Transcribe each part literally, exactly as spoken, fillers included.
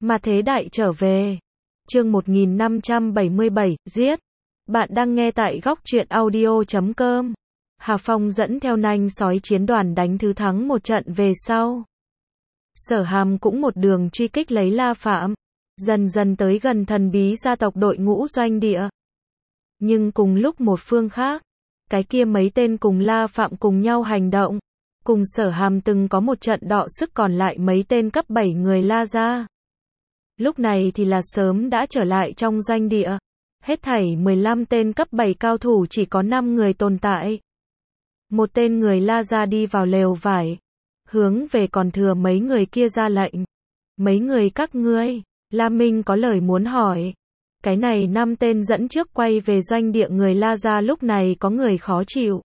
Mà thế đại trở về. Chương một nghìn năm trăm bảy mươi bảy, giết. Bạn đang nghe tại góc truyện audio chấm com. Hà Phong dẫn theo nanh sói chiến đoàn đánh thứ thắng một trận về sau. Sở Hàm cũng một đường truy kích lấy La Phạm, dần dần tới gần thần bí gia tộc đội ngũ doanh địa. Nhưng cùng lúc một phương khác, cái kia mấy tên cùng La Phạm cùng nhau hành động, cùng Sở Hàm từng có một trận đọ sức còn lại mấy tên cấp bảy người La gia. Lúc này thì là sớm đã trở lại trong doanh địa. Hết thảy mười lăm tên cấp bảy cao thủ chỉ có năm người tồn tại. Một tên người La gia đi vào lều vải, hướng về còn thừa mấy người kia ra lệnh. Mấy người các ngươi, La Minh có lời muốn hỏi. Cái này năm tên dẫn trước quay về doanh địa người La gia lúc này có người khó chịu.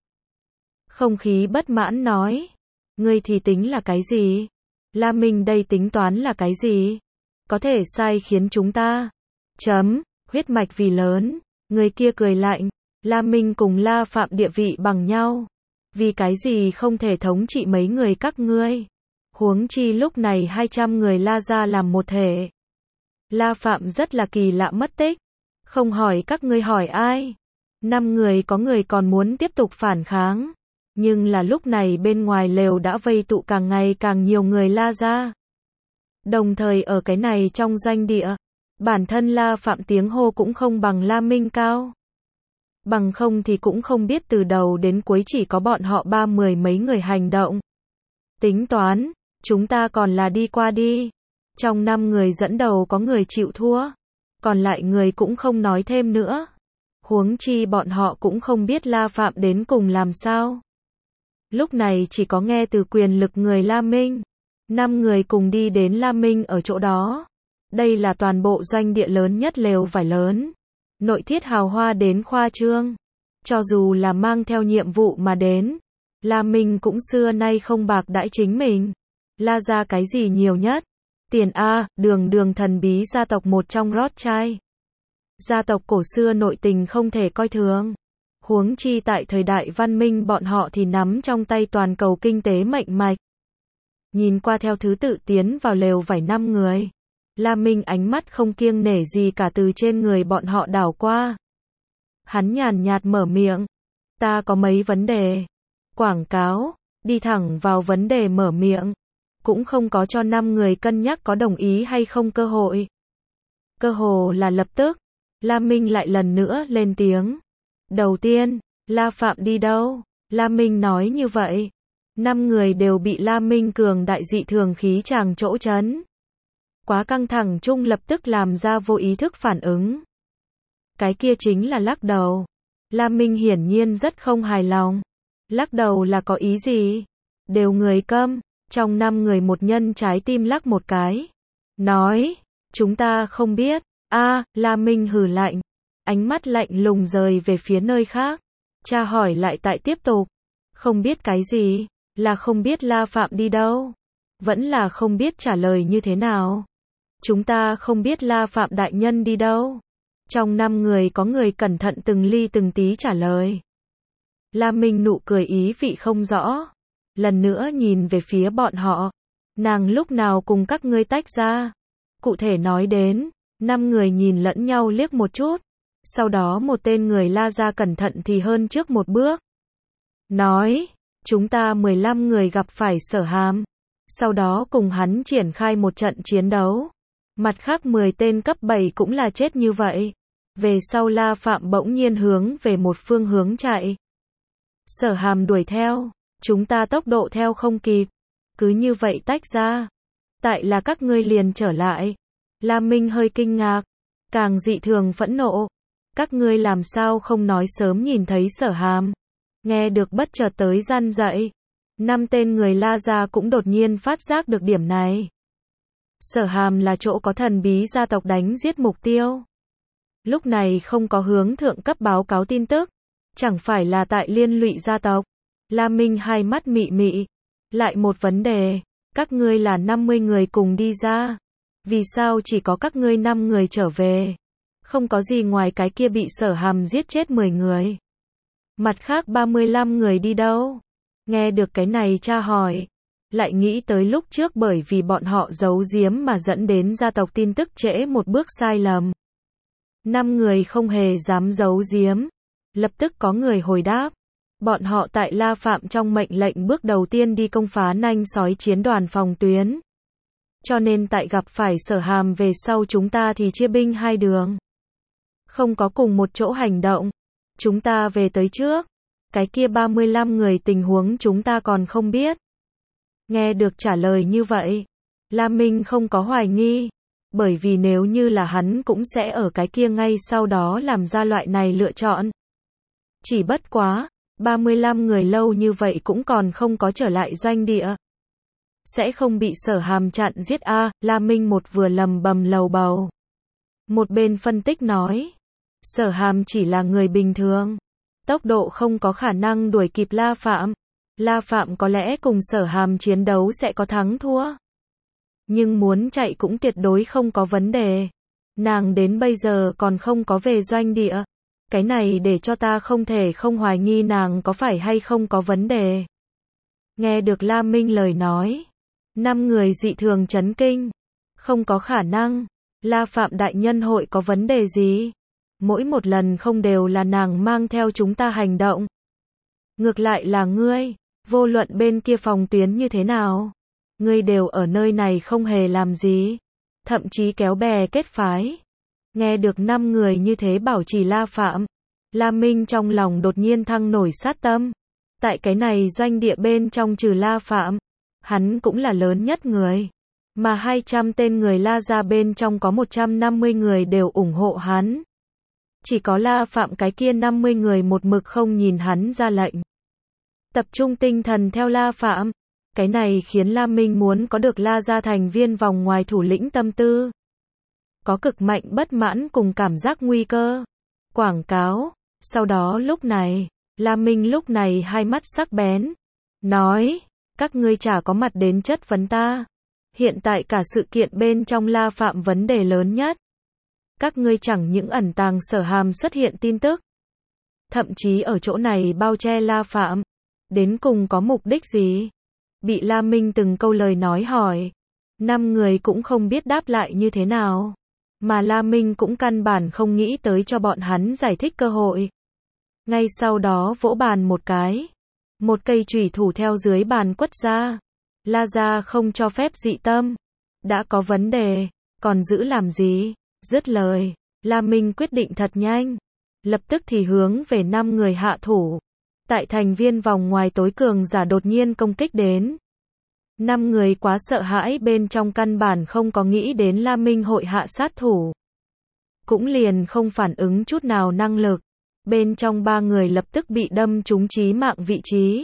Không khí bất mãn nói. Ngươi thì tính là cái gì? La Minh đây tính toán là cái gì? Có thể sai khiến chúng ta. Chấm, huyết mạch vì lớn. Người kia cười lạnh. La Minh cùng La Phạm địa vị bằng nhau. Vì cái gì không thể thống trị mấy người các ngươi? Huống chi lúc này hai trăm người La gia làm một thể. La Phạm rất là kỳ lạ mất tích. Không hỏi các ngươi hỏi ai? Năm người có người còn muốn tiếp tục phản kháng. Nhưng là lúc này bên ngoài lều đã vây tụ càng ngày càng nhiều người La gia. Đồng thời ở cái này trong doanh địa, bản thân La Phạm tiếng hô cũng không bằng La Minh cao. Bằng không thì cũng không biết từ đầu đến cuối chỉ có bọn họ ba mười mấy người hành động. Tính toán, chúng ta còn là đi qua đi. Trong năm người dẫn đầu có người chịu thua, còn lại người cũng không nói thêm nữa. Huống chi bọn họ cũng không biết La Phạm đến cùng làm sao. Lúc này chỉ có nghe từ quyền lực người La Minh. Năm người cùng đi đến La Minh ở chỗ đó. Đây là toàn bộ doanh địa lớn nhất lều vải lớn. Nội thiết hào hoa đến khoa trương. Cho dù là mang theo nhiệm vụ mà đến, La Minh cũng xưa nay không bạc đãi chính mình. La gia cái gì nhiều nhất? Tiền A, đường đường thần bí gia tộc một trong Rothschild. Gia tộc cổ xưa nội tình không thể coi thường. Huống chi tại thời đại văn minh bọn họ thì nắm trong tay toàn cầu kinh tế mệnh mạch. Nhìn qua theo thứ tự tiến vào lều vải năm người. La Minh ánh mắt không kiêng nể gì cả từ trên người bọn họ đảo qua. Hắn nhàn nhạt mở miệng. Ta có mấy vấn đề. Quảng cáo, đi thẳng vào vấn đề mở miệng. Cũng không có cho năm người cân nhắc có đồng ý hay không cơ hội. Cơ hồ là lập tức. La Minh lại lần nữa lên tiếng. Đầu tiên, La Phạm đi đâu? La Minh nói như vậy. Năm người đều bị La Minh cường đại dị thường khí chàng chỗ chấn. Quá căng thẳng chung lập tức làm ra vô ý thức phản ứng. Cái kia chính là lắc đầu. La Minh hiển nhiên rất không hài lòng. Lắc đầu là có ý gì? Đều người câm. Trong năm người một nhân trái tim lắc một cái. Nói, chúng ta không biết. A, La Minh hừ lạnh. Ánh mắt lạnh lùng rời về phía nơi khác. Cha hỏi lại tại tiếp tục. Không biết cái gì? Là không biết La Phạm đi đâu? Vẫn là không biết trả lời như thế nào? Chúng ta không biết La Phạm đại nhân đi đâu. Trong năm người có người cẩn thận từng ly từng tí trả lời. La Minh nụ cười ý vị không rõ. Lần nữa nhìn về phía bọn họ. Nàng lúc nào cùng các ngươi tách ra? Cụ thể nói đến, năm người nhìn lẫn nhau liếc một chút. Sau đó một tên người La gia cẩn thận thì hơn trước một bước. Nói, chúng ta mười lăm người gặp phải Sở Hàm. Sau đó cùng hắn triển khai một trận chiến đấu. Mặt khác mười tên cấp bảy cũng là chết như vậy. Về sau La Phạm bỗng nhiên hướng về một phương hướng chạy. Sở Hàm đuổi theo. Chúng ta tốc độ theo không kịp. Cứ như vậy tách ra. Tại là các ngươi liền trở lại. La Minh hơi kinh ngạc. Càng dị thường phẫn nộ. Các ngươi làm sao không nói sớm nhìn thấy Sở Hàm. Nghe được bất chợt tới gian dậy. Năm tên người La gia cũng đột nhiên phát giác được điểm này. Sở Hàm là chỗ có thần bí gia tộc đánh giết mục tiêu. Lúc này không có hướng thượng cấp báo cáo tin tức. Chẳng phải là tại liên lụy gia tộc. La Minh hai mắt mị mị. Lại một vấn đề. Các ngươi là năm mươi người cùng đi ra. Vì sao chỉ có các ngươi năm người trở về? Không có gì ngoài cái kia bị Sở Hàm giết chết mười người. Mặt khác ba mươi lăm người đi đâu? Nghe được cái này cha hỏi. lại nghĩ tới lúc trước bởi vì bọn họ giấu giếm mà dẫn đến gia tộc tin tức trễ một bước sai lầm. Năm người không hề dám giấu giếm. Lập tức có người hồi đáp. Bọn họ tại La Phạm trong mệnh lệnh bước đầu tiên đi công phá nanh sói chiến đoàn phòng tuyến. Cho nên tại gặp phải Sở Hàm về sau chúng ta thì chia binh hai đường. Không có cùng một chỗ hành động. Chúng ta về tới trước. Cái kia ba mươi lăm người tình huống chúng ta còn không biết. Nghe được trả lời như vậy, La Minh không có hoài nghi. Bởi vì nếu như là hắn cũng sẽ ở cái kia ngay sau đó làm ra loại này lựa chọn. Chỉ bất quá, ba mươi lăm người lâu như vậy cũng còn không có trở lại doanh địa. Sẽ không bị Sở Hàm chặn giết a à, La Minh một vừa lầm bầm lầu bầu. Một bên phân tích nói. Sở Hàm chỉ là người bình thường. Tốc độ không có khả năng đuổi kịp La Phạm. La Phạm có lẽ cùng Sở Hàm chiến đấu sẽ có thắng thua. Nhưng muốn chạy cũng tuyệt đối không có vấn đề. Nàng đến bây giờ còn không có về doanh địa. Cái này để cho ta không thể không hoài nghi nàng có phải hay không có vấn đề. Nghe được La Minh lời nói. Năm người dị thường chấn kinh. Không có khả năng. La Phạm đại nhân hội có vấn đề gì? Mỗi một lần không đều là nàng mang theo chúng ta hành động. Ngược lại là ngươi. Vô luận bên kia phòng tuyến như thế nào. Ngươi đều ở nơi này không hề làm gì. Thậm chí kéo bè kết phái. Nghe được năm người như thế bảo trì La Phạm. La Minh trong lòng đột nhiên thăng nổi sát tâm. Tại cái này doanh địa bên trong trừ La Phạm. Hắn cũng là lớn nhất người. Mà hai trăm tên người La gia bên trong có một trăm năm mươi người đều ủng hộ hắn. Chỉ có La Phạm cái kia năm mươi người một mực không nhìn hắn ra lệnh. Tập trung tinh thần theo La Phạm. Cái này khiến La Minh muốn có được La gia thành viên vòng ngoài thủ lĩnh tâm tư. Có cực mạnh bất mãn cùng cảm giác nguy cơ. Quảng cáo. Sau đó lúc này, La Minh lúc này hai mắt sắc bén. Nói, các ngươi chả có mặt đến chất vấn ta. Hiện tại cả sự kiện bên trong La Phạm vấn đề lớn nhất. Các ngươi chẳng những ẩn tàng Sở Hàm xuất hiện tin tức. Thậm chí ở chỗ này bao che La Phạm. Đến cùng có mục đích gì? Bị La Minh từng câu lời nói hỏi. Năm người cũng không biết đáp lại như thế nào. Mà La Minh cũng căn bản không nghĩ tới cho bọn hắn giải thích cơ hội. Ngay sau đó vỗ bàn một cái. Một cây chùy thủ theo dưới bàn quất ra. La gia không cho phép dị tâm. Đã có vấn đề. Còn giữ làm gì? Dứt lời. La Minh quyết định thật nhanh. Lập tức thì hướng về năm người hạ thủ. Tại thành viên vòng ngoài tối cường giả đột nhiên công kích đến. Năm người quá sợ hãi bên trong căn bản không có nghĩ đến La Minh hội hạ sát thủ. Cũng liền không phản ứng chút nào năng lực. Bên trong ba người lập tức bị đâm trúng chí mạng vị trí.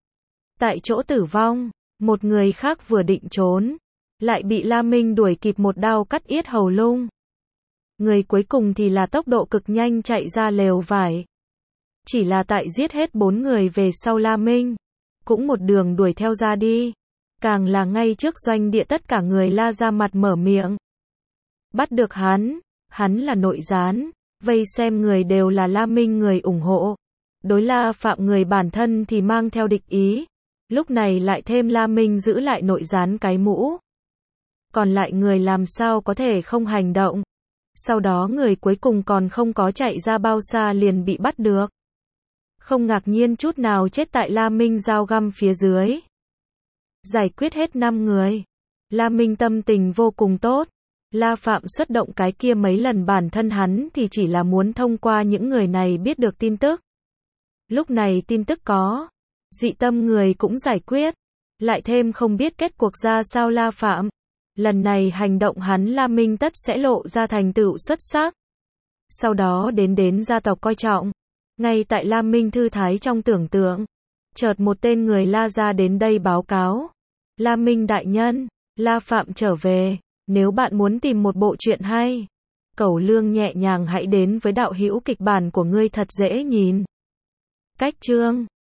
Tại chỗ tử vong, một người khác vừa định trốn. Lại bị La Minh đuổi kịp một đao cắt yết hầu lung. Người cuối cùng thì là tốc độ cực nhanh chạy ra lều vải. Chỉ là tại giết hết bốn người về sau La Minh. Cũng một đường đuổi theo ra đi. Càng là ngay trước doanh địa tất cả người La ra mặt mở miệng. Bắt được hắn. Hắn là nội gián. Vây xem người đều là La Minh người ủng hộ. Đối La Phạm người bản thân thì mang theo địch ý. Lúc này lại thêm La Minh giữ lại nội gián cái mũ. Còn lại người làm sao có thể không hành động. Sau đó người cuối cùng còn không có chạy ra bao xa liền bị bắt được. Không ngạc nhiên chút nào chết tại La Minh dao găm phía dưới. Giải quyết hết năm người. La Minh tâm tình vô cùng tốt. La Phạm xuất động cái kia mấy lần bản thân hắn thì chỉ là muốn thông qua những người này biết được tin tức. Lúc này tin tức có. Dị tâm người cũng giải quyết. Lại thêm không biết kết cuộc ra sao La Phạm. Lần này hành động hắn La Minh tất sẽ lộ ra thành tựu xuất sắc. Sau đó đến đến gia tộc coi trọng. Ngay tại La Minh thư thái trong tưởng tượng. Chợt một tên người La ra đến đây báo cáo. La Minh đại nhân, La Phạm trở về. Nếu bạn muốn tìm một bộ truyện hay, Cẩu Lương nhẹ nhàng hãy đến với đạo hữu kịch bản của ngươi thật dễ nhìn. Cách chương